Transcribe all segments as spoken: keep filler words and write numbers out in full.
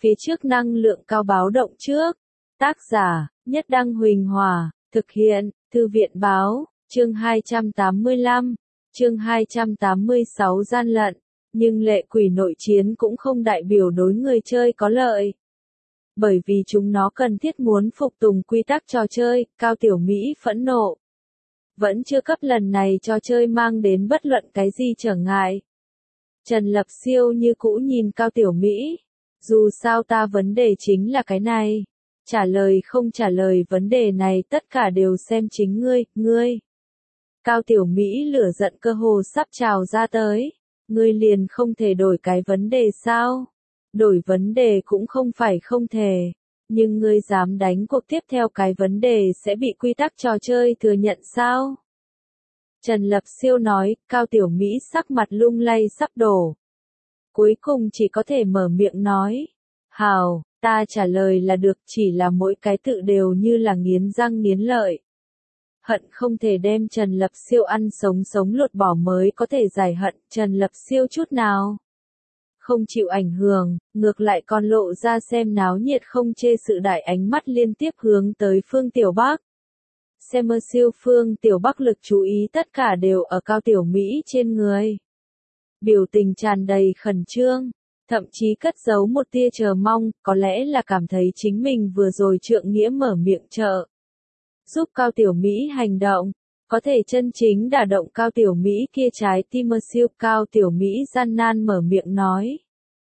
Phía trước năng lượng cao báo động trước. Tác giả, Nhất Đăng Huỳnh Hòa, thực hiện, Thư viện Báo, chương hai trăm tám mươi lăm, chương hai trăm tám mươi sáu gian lận, nhưng lệ quỷ nội chiến cũng không đại biểu đối người chơi có lợi. Bởi vì chúng nó cần thiết muốn phục tùng quy tắc trò chơi, Cao Tiểu Mỹ phẫn nộ. Vẫn chưa cấp lần này trò chơi mang đến bất luận cái gì trở ngại. Trần Lập Siêu như cũ nhìn Cao Tiểu Mỹ. Dù sao ta vấn đề chính là cái này. Trả lời không trả lời vấn đề này tất cả đều xem chính ngươi, ngươi. Cao Tiểu Mỹ lửa giận cơ hồ sắp trào ra tới. Ngươi liền không thể đổi cái vấn đề sao? Đổi vấn đề cũng không phải không thể. Nhưng ngươi dám đánh cuộc tiếp theo cái vấn đề sẽ bị quy tắc trò chơi thừa nhận sao? Trần Lập Siêu nói, Cao Tiểu Mỹ sắc mặt lung lay sắp đổ. Cuối cùng chỉ có thể mở miệng nói. Hào, ta trả lời là được, chỉ là mỗi cái tự đều như là nghiến răng nghiến lợi. Hận không thể đem Trần Lập Siêu ăn sống sống lột bỏ mới có thể giải hận Trần Lập Siêu chút nào. Không chịu ảnh hưởng, ngược lại còn lộ ra xem náo nhiệt không chê sự đại ánh mắt liên tiếp hướng tới Phương Tiểu Bắc. Xem mơ siêu Phương Tiểu Bắc lực chú ý tất cả đều ở Cao Tiểu Mỹ trên người. Biểu tình tràn đầy khẩn trương, thậm chí cất giấu một tia chờ mong, có lẽ là cảm thấy chính mình vừa rồi trượng nghĩa mở miệng trợ. Giúp Cao Tiểu Mỹ hành động, có thể chân chính đả động Cao Tiểu Mỹ kia trái tim mơ siêu. Cao Tiểu Mỹ gian nan mở miệng nói.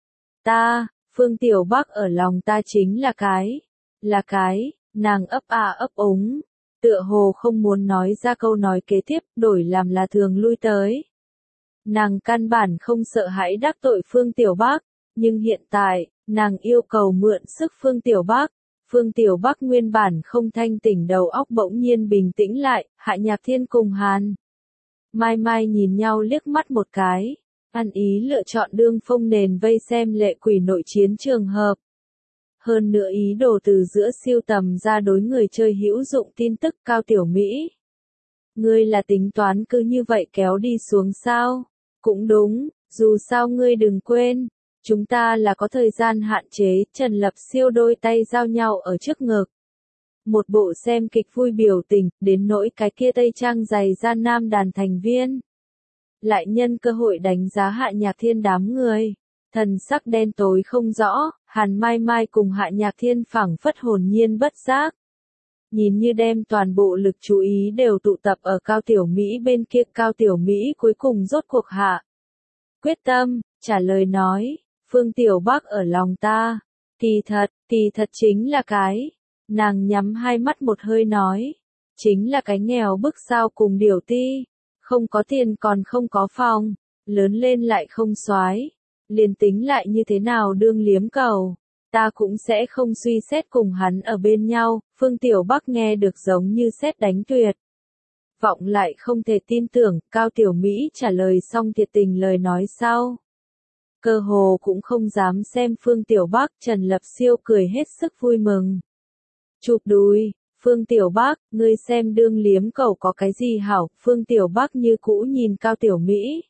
Ta, Phương Tiểu Bắc ở lòng ta chính là cái, là cái, nàng ấp a ấp úng, tựa hồ không muốn nói ra câu nói kế tiếp, đổi làm là thường lui tới. Nàng căn bản không sợ hãi đắc tội Phương Tiểu Bắc, nhưng hiện tại, nàng yêu cầu mượn sức Phương Tiểu Bắc. Phương Tiểu Bắc nguyên bản không thanh tỉnh đầu óc bỗng nhiên bình tĩnh lại, Hạ Nhạc Thiên cùng Hàn Mai Mai nhìn nhau liếc mắt một cái, ăn ý lựa chọn đương phong nền vây xem lệ quỷ nội chiến trường hợp. Hơn nữa ý đồ từ giữa siêu tầm ra đối người chơi hữu dụng tin tức. Cao Tiểu Mỹ. Ngươi là tính toán cứ như vậy kéo đi xuống sao? Cũng đúng, dù sao ngươi đừng quên. Chúng ta là có thời gian hạn chế. Trần Lập Siêu đôi tay giao nhau ở trước ngực. Một bộ xem kịch vui biểu tình, đến nỗi cái kia tây trang dày gian nam đàn thành viên. Lại nhân cơ hội đánh giá Hạ Nhạc Thiên đám người. Thần sắc đen tối không rõ, Hàn Mai Mai cùng Hạ Nhạc Thiên phảng phất hồn nhiên bất giác. Nhìn như đem toàn bộ lực chú ý đều tụ tập ở Cao Tiểu Mỹ bên kia. Cao Tiểu Mỹ cuối cùng rốt cuộc hạ quyết tâm, trả lời nói, Phương Tiểu Bắc ở lòng ta, kỳ thật, kỳ thật chính là cái, nàng nhắm hai mắt một hơi nói, chính là cái nghèo bức sao cùng điểu ti, không có tiền còn không có phòng, lớn lên lại không soái, liền tính lại như thế nào đương liếm cầu, ta cũng sẽ không suy xét cùng hắn ở bên nhau. Phương Tiểu Bắc nghe được giống như sét đánh tuyệt vọng lại không thể tin tưởng. Cao Tiểu Mỹ trả lời xong thiệt tình lời nói sau. Cơ hồ cũng không dám xem Phương Tiểu Bắc. Trần Lập Siêu cười hết sức vui mừng. Chụp đùi, Phương Tiểu Bắc, ngươi xem đương liếm cầu có cái gì hảo. Phương Tiểu Bắc như cũ nhìn Cao Tiểu Mỹ.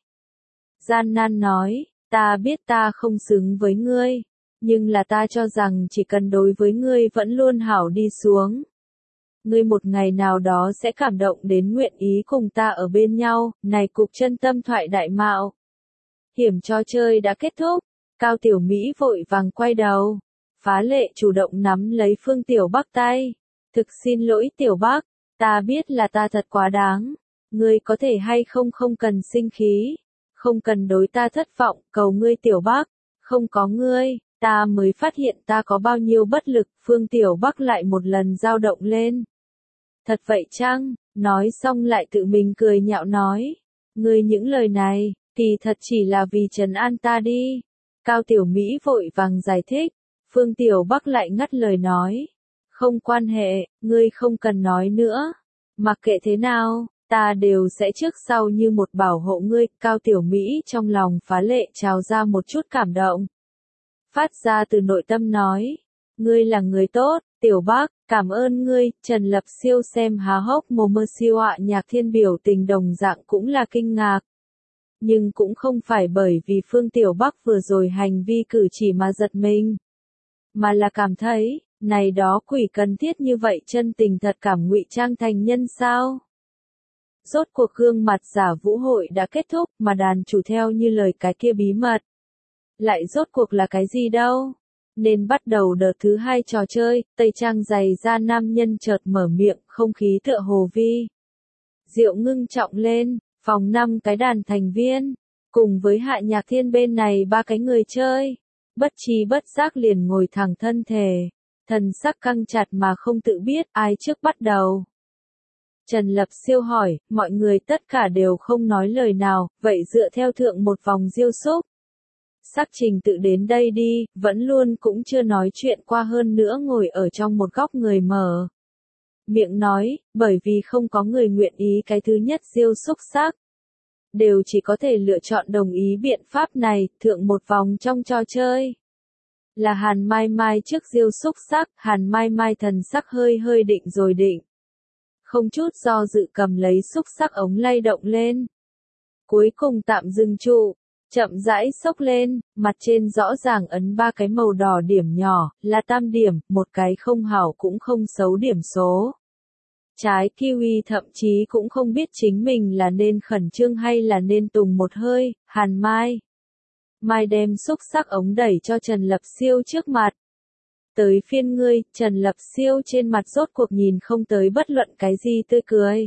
Gian nan nói, ta biết ta không xứng với ngươi, nhưng là ta cho rằng chỉ cần đối với ngươi vẫn luôn hảo đi xuống. Ngươi một ngày nào đó sẽ cảm động đến nguyện ý cùng ta ở bên nhau. Này cục chân tâm thoại đại mạo. Hiểm trò chơi đã kết thúc. Cao Tiểu Mỹ vội vàng quay đầu. Phá lệ chủ động nắm lấy Phương Tiểu Bắc tay. Thực xin lỗi Tiểu Bắc, ta biết là ta thật quá đáng. Ngươi có thể hay không không cần sinh khí. Không cần đối ta thất vọng, cầu ngươi Tiểu Bắc. Không có ngươi, ta mới phát hiện ta có bao nhiêu bất lực. Phương Tiểu Bắc lại một lần dao động lên. Thật vậy chăng? Nói xong lại tự mình cười nhạo nói. Ngươi những lời này, thì thật chỉ là vì trấn an ta đi. Cao Tiểu Mỹ vội vàng giải thích. Phương Tiểu Bắc lại ngắt lời nói. Không quan hệ, ngươi không cần nói nữa. Mặc kệ thế nào, ta đều sẽ trước sau như một bảo hộ ngươi. Cao Tiểu Mỹ trong lòng phá lệ trào ra một chút cảm động. Phát ra từ nội tâm nói. Ngươi là người tốt, Tiểu Bắc, cảm ơn ngươi. Trần Lập Siêu xem há hốc mồm mơ siêu. Hạ Nhạc Thiên biểu tình đồng dạng cũng là kinh ngạc. Nhưng cũng không phải bởi vì Phương Tiểu Bắc vừa rồi hành vi cử chỉ mà giật mình. mà là cảm thấy, này đó quỷ cần thiết như vậy chân tình thật cảm ngụy trang thành nhân sao? Rốt cuộc gương mặt giả vũ hội đã kết thúc mà đàn chủ theo như lời cái kia bí mật. Lại rốt cuộc là cái gì đâu? Nên bắt đầu đợt thứ hai trò chơi, tây trang dày ra nam nhân chợt mở miệng, không khí tựa hồ vi. Diệu ngưng trọng lên, phòng năm cái đàn thành viên, cùng với Hạ Nhạc Thiên bên này ba cái người chơi, bất trí bất giác liền ngồi thẳng thân thể, thần sắc căng chặt mà không tự biết ai trước bắt đầu. Trần Lập Siêu hỏi, mọi người tất cả đều không nói lời nào, vậy dựa theo thượng một vòng diêu xúc. Sắc trình tự đến đây đi, vẫn luôn cũng chưa nói chuyện qua hơn nữa ngồi ở trong một góc người mở. Miệng nói, bởi vì không có người nguyện ý cái thứ nhất diêu xúc sắc. Đều chỉ có thể lựa chọn đồng ý biện pháp này, thượng một vòng trong trò chơi. Là Hàn Mai Mai trước diêu xúc sắc, Hàn Mai Mai thần sắc hơi hơi định rồi định. Không chút do dự cầm lấy xúc sắc ống lay động lên. Cuối cùng tạm dừng trụ, chậm rãi xốc lên, mặt trên rõ ràng ấn ba cái màu đỏ điểm nhỏ, là tam điểm, một cái không hảo cũng không xấu điểm số. Trái kiwi thậm chí cũng không biết chính mình là nên khẩn trương hay là nên tùng một hơi, Hàn Mai. Mai đem xúc sắc ống đẩy cho Trần Lập Siêu trước mặt. Tới phiên ngươi, Trần Lập Siêu trên mặt rốt cuộc nhìn không tới bất luận cái gì tươi cười.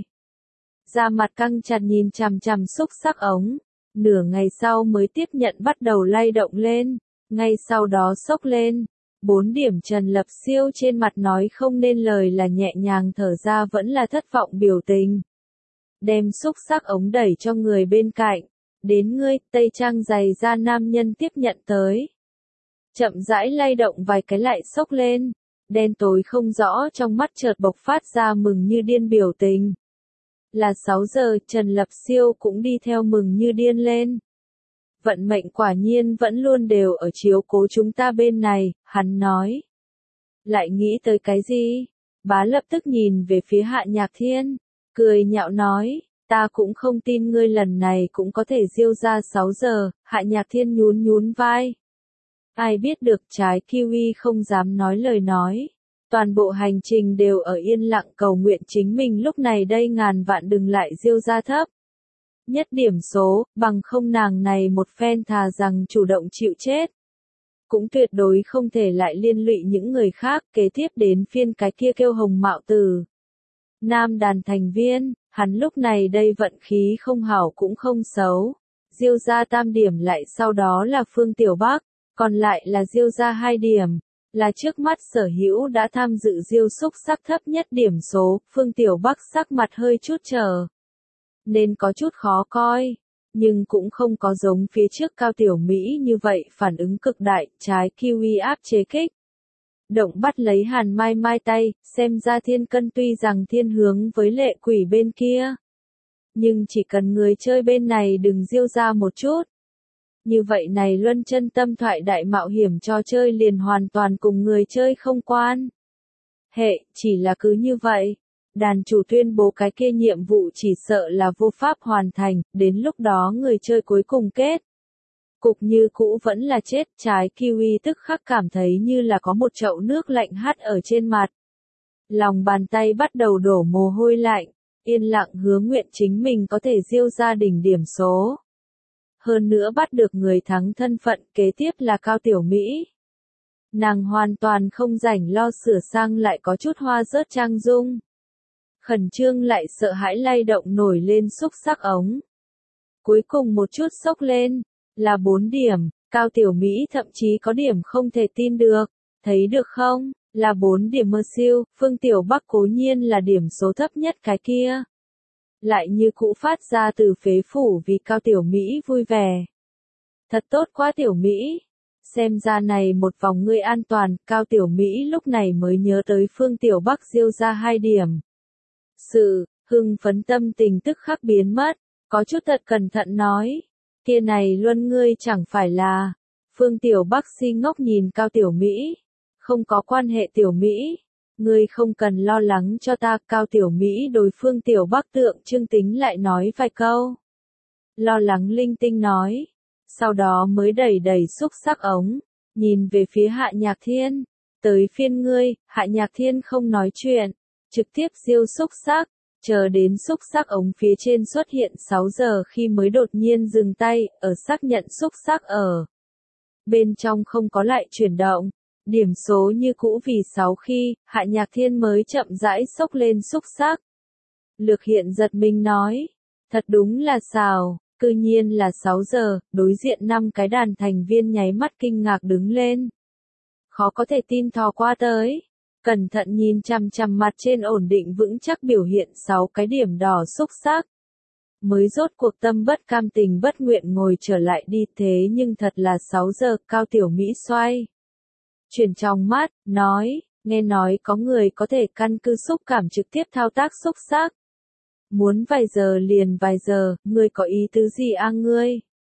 Da mặt căng chặt nhìn chằm chằm xúc sắc ống, nửa ngày sau mới tiếp nhận bắt đầu lay động lên, ngay sau đó xốc lên. Bốn điểm Trần Lập Siêu trên mặt nói không nên lời là nhẹ nhàng thở ra vẫn là thất vọng biểu tình. Đem xúc sắc ống đẩy cho người bên cạnh, đến ngươi, tây trang dày ra nam nhân tiếp nhận tới. Chậm rãi lay động vài cái lại xốc lên, đen tối không rõ trong mắt chợt bộc phát ra mừng như điên biểu tình. Là sáu giờ, Trần Lập Siêu cũng đi theo mừng như điên lên. Vận mệnh quả nhiên vẫn luôn đều ở chiếu cố chúng ta bên này, hắn nói. Lại nghĩ tới cái gì? Bá lập tức nhìn về phía Hạ Nhạc Thiên, cười nhạo nói, ta cũng không tin ngươi lần này cũng có thể diêu ra sáu giờ, Hạ Nhạc Thiên nhún nhún vai. Ai biết được trái kiwi không dám nói lời nói. Toàn bộ hành trình đều ở yên lặng cầu nguyện chính mình lúc này đây ngàn vạn đừng lại diêu ra thấp. Nhất điểm số, bằng không nàng này một phen thà rằng chủ động chịu chết. Cũng tuyệt đối không thể lại liên lụy những người khác kế tiếp đến phiên cái kia kêu hồng mạo tử. Nam đàn thành viên, hắn lúc này đây vận khí không hảo cũng không xấu. Diêu ra tam điểm lại sau đó là Phương Tiểu Bắc, còn lại là diêu ra hai điểm. Là trước mắt sở hữu đã tham dự diêu xúc sắc thấp nhất điểm số, Phương Tiểu Bắc sắc mặt hơi chút chờ. Nên có chút khó coi, nhưng cũng không có giống phía trước Cao Tiểu Mỹ như vậy phản ứng cực đại, trái kiwi áp chế kích. Động bắt lấy Hàn Mai Mai tay, xem ra thiên cân tuy rằng thiên hướng với lệ quỷ bên kia. Nhưng chỉ cần người chơi bên này đừng diêu ra một chút. Như vậy này luân chân tâm thoại đại mạo hiểm cho chơi liền hoàn toàn cùng người chơi không quan. Hệ, chỉ là cứ như vậy. Đàn chủ tuyên bố cái kia nhiệm vụ chỉ sợ là vô pháp hoàn thành, đến lúc đó người chơi cuối cùng kết. Cục như cũ vẫn là chết, trái kiwi tức khắc cảm thấy như là có một chậu nước lạnh hắt ở trên mặt. Lòng bàn tay bắt đầu đổ mồ hôi lạnh, yên lặng hứa nguyện chính mình có thể diêu ra đỉnh điểm số. Hơn nữa bắt được người thắng thân phận kế tiếp là Cao Tiểu Mỹ. Nàng hoàn toàn không rảnh lo sửa sang lại có chút hoa rớt trang dung. Khẩn trương lại sợ hãi lay động nổi lên xúc sắc ống. Cuối cùng một chút sốc lên, là bốn điểm, Cao Tiểu Mỹ thậm chí có điểm không thể tin được, thấy được không, là bốn điểm mơ siêu, Phương Tiểu Bắc cố nhiên là điểm số thấp nhất cái kia. Lại như cũ phát ra từ phế phủ vì Cao Tiểu Mỹ vui vẻ. Thật tốt quá Tiểu Mỹ. Xem ra này một vòng ngươi an toàn, Cao Tiểu Mỹ lúc này mới nhớ tới Phương Tiểu Bắc diêu ra hai điểm. Sự, hưng phấn tâm tình tức khắc biến mất, có chút thật cẩn thận nói. Kia này luôn ngươi chẳng phải là. Phương Tiểu Bắc si ngốc nhìn Cao Tiểu Mỹ. Không có quan hệ Tiểu Mỹ. Ngươi không cần lo lắng cho ta, Cao Tiểu Mỹ đối Phương Tiểu Bắc tượng trưng tính lại nói vài câu. Lo lắng linh tinh nói. Sau đó mới đẩy đẩy xúc sắc ống, nhìn về phía Hạ Nhạc Thiên, Tới phiên ngươi, Hạ Nhạc Thiên không nói chuyện, trực tiếp diêu xúc xắc, chờ đến xúc xắc ống phía trên xuất hiện sáu giờ khi mới đột nhiên dừng tay, ở xác nhận xúc xắc ở. Bên trong không có lại chuyển động, điểm số như cũ vì sáu khi, Hạ Nhạc Thiên mới chậm rãi xốc lên xúc xắc. Lược Hiện giật mình nói, thật đúng là xào, cư nhiên là sáu giờ, đối diện năm cái đàn thành viên nháy mắt kinh ngạc đứng lên. Khó có thể tin thò qua tới, cẩn thận nhìn chằm chằm mặt trên ổn định vững chắc biểu hiện sáu cái điểm đỏ xúc xắc. Mới rốt cuộc tâm bất cam tình bất nguyện ngồi trở lại đi, thế nhưng thật là sáu giờ, Cao Tiểu Mỹ xoay. Chuyển trong mắt, nói, nghe nói có người có thể căn cứ xúc cảm trực tiếp thao tác xúc xắc. Muốn vài giờ liền vài giờ, ngươi có ý tứ gì a ngươi?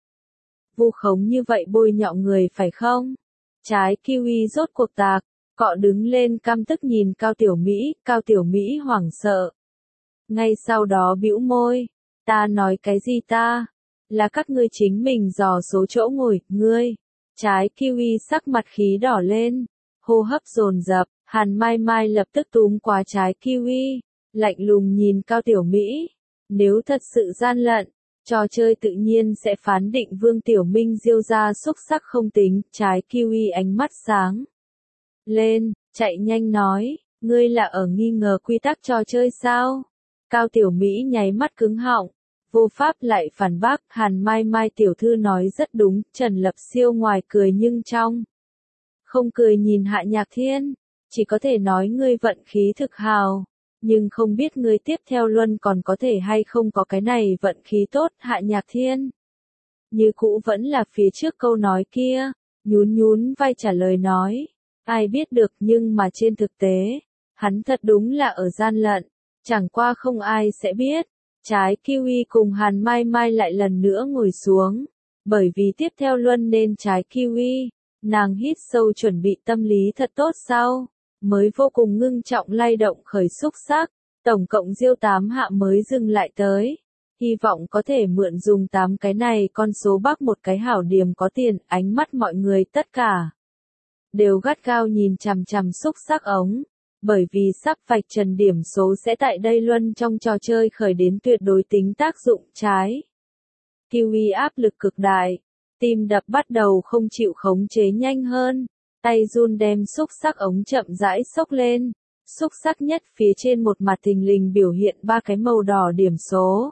Vu khống như vậy bôi nhọ người phải không? Trái kiwi rốt cuộc tạc, cọ đứng lên căm tức nhìn Cao Tiểu Mỹ, Cao Tiểu Mỹ hoảng sợ. Ngay sau đó bĩu môi, ta nói cái gì ta? Là các ngươi chính mình dò số chỗ ngồi, ngươi. Trái kiwi sắc mặt khí đỏ lên, hô hấp dồn dập, Hàn Mai Mai lập tức túm qua trái kiwi, lạnh lùng nhìn Cao Tiểu Mỹ. Nếu thật sự gian lận, trò chơi tự nhiên sẽ phán định Vương Tiểu Minh diêu ra xúc xắc không tính, trái kiwi ánh mắt sáng lên, chạy nhanh nói, ngươi là ở nghi ngờ quy tắc trò chơi sao? Cao Tiểu Mỹ nháy mắt cứng họng, vô pháp lại phản bác, Hàn Mai Mai tiểu thư nói rất đúng, Trần Lập Siêu ngoài cười nhưng trong không cười nhìn Hạ Nhạc Thiên, chỉ có thể nói ngươi vận khí thực hào, nhưng không biết ngươi tiếp theo luân còn có thể hay không có cái này vận khí tốt. Hạ Nhạc Thiên như cũ vẫn là phía trước câu nói kia, nhún nhún vai trả lời nói, ai biết được, nhưng mà trên thực tế, hắn thật đúng là ở gian lận, chẳng qua không ai sẽ biết. Trái kiwi cùng Hàn Mai Mai lại lần nữa ngồi xuống, bởi vì tiếp theo luân nên trái kiwi, nàng hít sâu chuẩn bị tâm lý thật tốt sau, mới vô cùng ngưng trọng lay động khởi xúc xắc, tổng cộng diêu tám hạ mới dừng lại tới, hy vọng có thể mượn dùng tám cái này con số bắc một cái hảo điểm có tiền. Ánh mắt mọi người tất cả đều gắt gao nhìn chằm chằm xúc xắc ống. Bởi vì sắp vạch trần điểm số sẽ tại đây luân trong trò chơi khởi đến tuyệt đối tính tác dụng trái. Kiwi áp lực cực đại, tim đập bắt đầu không chịu khống chế nhanh hơn, tay run đem xúc xắc ống chậm rãi xốc lên, xúc xắc nhất phía trên một mặt thình lình biểu hiện ba cái màu đỏ điểm số.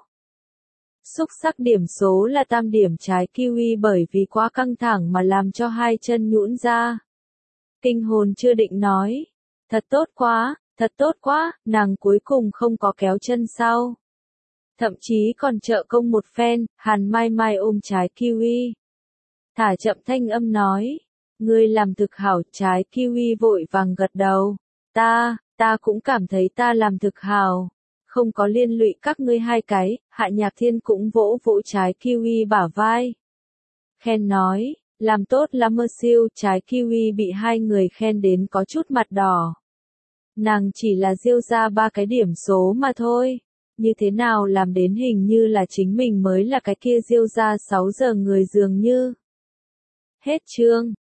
Xúc xắc điểm số là tam điểm, trái kiwi bởi vì quá căng thẳng mà làm cho hai chân nhũn ra. Kinh hồn chưa định nói. Thật tốt quá, thật tốt quá, nàng cuối cùng không có kéo chân sau. Thậm chí còn trợ công một phen, Hàn Mai Mai ôm trái kiwi. Thả chậm thanh âm nói, ngươi làm thực hảo. Trái kiwi vội vàng gật đầu. Ta, ta cũng cảm thấy ta làm thực hảo. Không có liên lụy các ngươi hai cái. Hạ Nhạc Thiên cũng vỗ vỗ trái kiwi bả vai. Khen nói, làm tốt lắm mơ siêu. Trái kiwi bị hai người khen đến có chút mặt đỏ. Nàng chỉ là diêu ra ba cái điểm số mà thôi, như thế nào làm đến hình như là chính mình mới là cái kia diêu ra sáu giờ người dường như. Hết chương.